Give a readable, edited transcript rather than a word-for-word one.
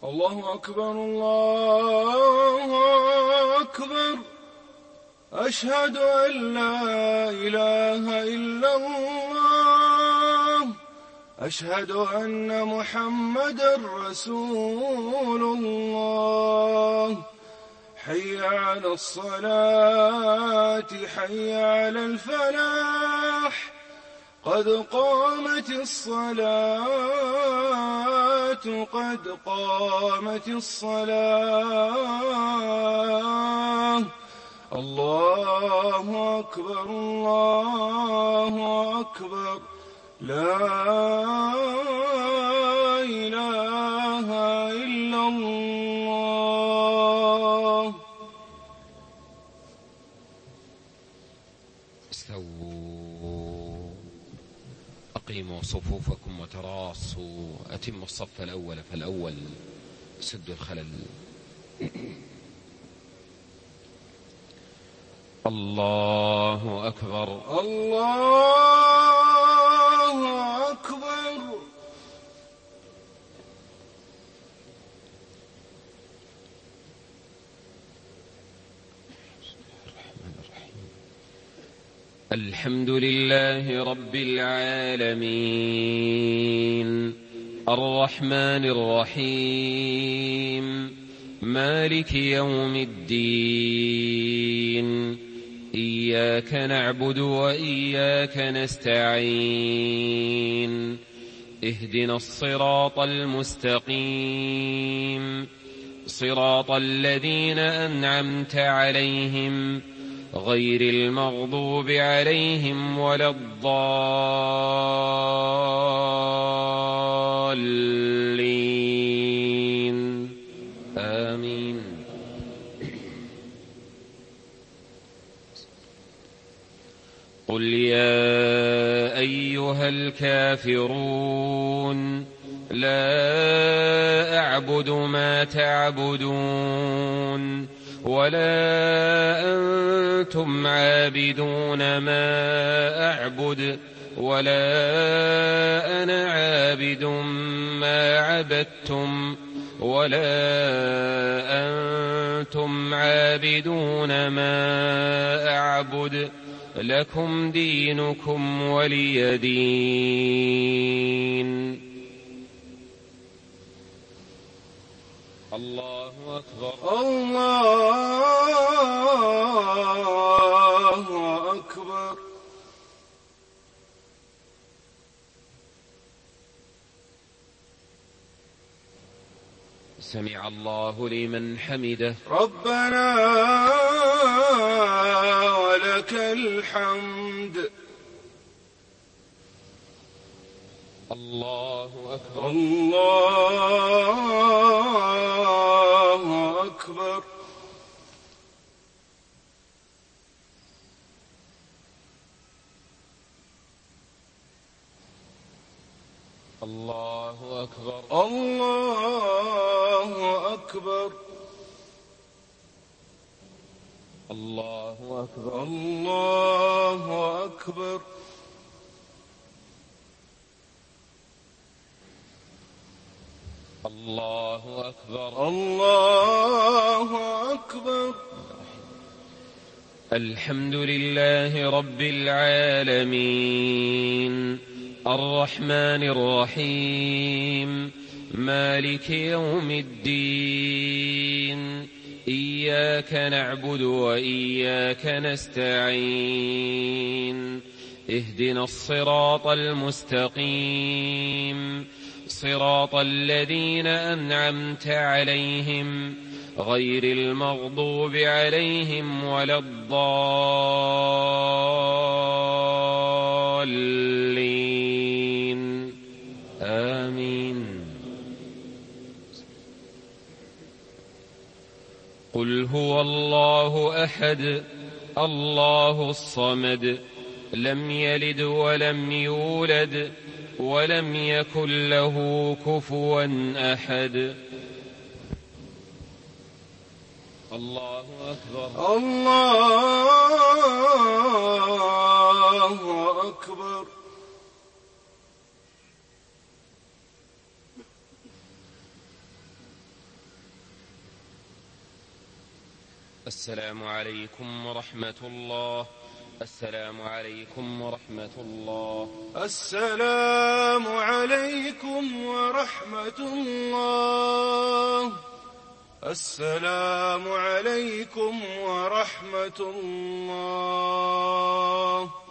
الله أكبر الله أكبر. أشهد أن لا إله إلا الله. أشهد أن محمدا رسول الله. حي على الصلاة حي على الفلاح. قد قامت الصلاة قد قامت الصلاة. الله أكبر الله أكبر. لا إله إلا الله. استووا، أقيموا صفوفكم وتراصوا، أتموا الصف الأول فالأول، سدوا الخلل. الله أكبر الله أكبر. الحمد لله رب العالمين، الرحمن الرحيم، مالك يوم الدين. إياك نعبد وإياك نستعين. اهدنا الصراط المستقيم، صراط الذين أنعمت عليهم غير المغضوب عليهم ولا الضالين. آمين. قل يا أيها الكافرون لا أعبد ما تعبدون ولا أنتم عابدون ما أعبد ولا أنا عابد ما عبدتم ولا أنتم عابدون ما أعبد. لكم دينكم ولي دين. الله أكبر الله أكبر. سمع الله لمن حمده. ربنا ولك الحمد. الله أكبر الله أكبر. الله أكبر الله أكبر. الله أكبر الله أكبر. الله أكبر الله أكبر. الحمد لله رب العالمين، الرحمن الرحيم، مالك يوم الدين. إياك نعبد وإياك نستعين. اهدنا الصراط المستقيم، صراط الذين أنعمت عليهم غير المغضوب عليهم ولا الضالين. آمين. قل هو الله أحد الله الصمد لم يلد ولم يولد ولم يكن له كفوا أحد. الله أكبر الله أكبر. السلام عليكم ورحمة الله. السلام عليكم ورحمة الله. السلام عليكم ورحمة الله. السلام عليكم ورحمة الله.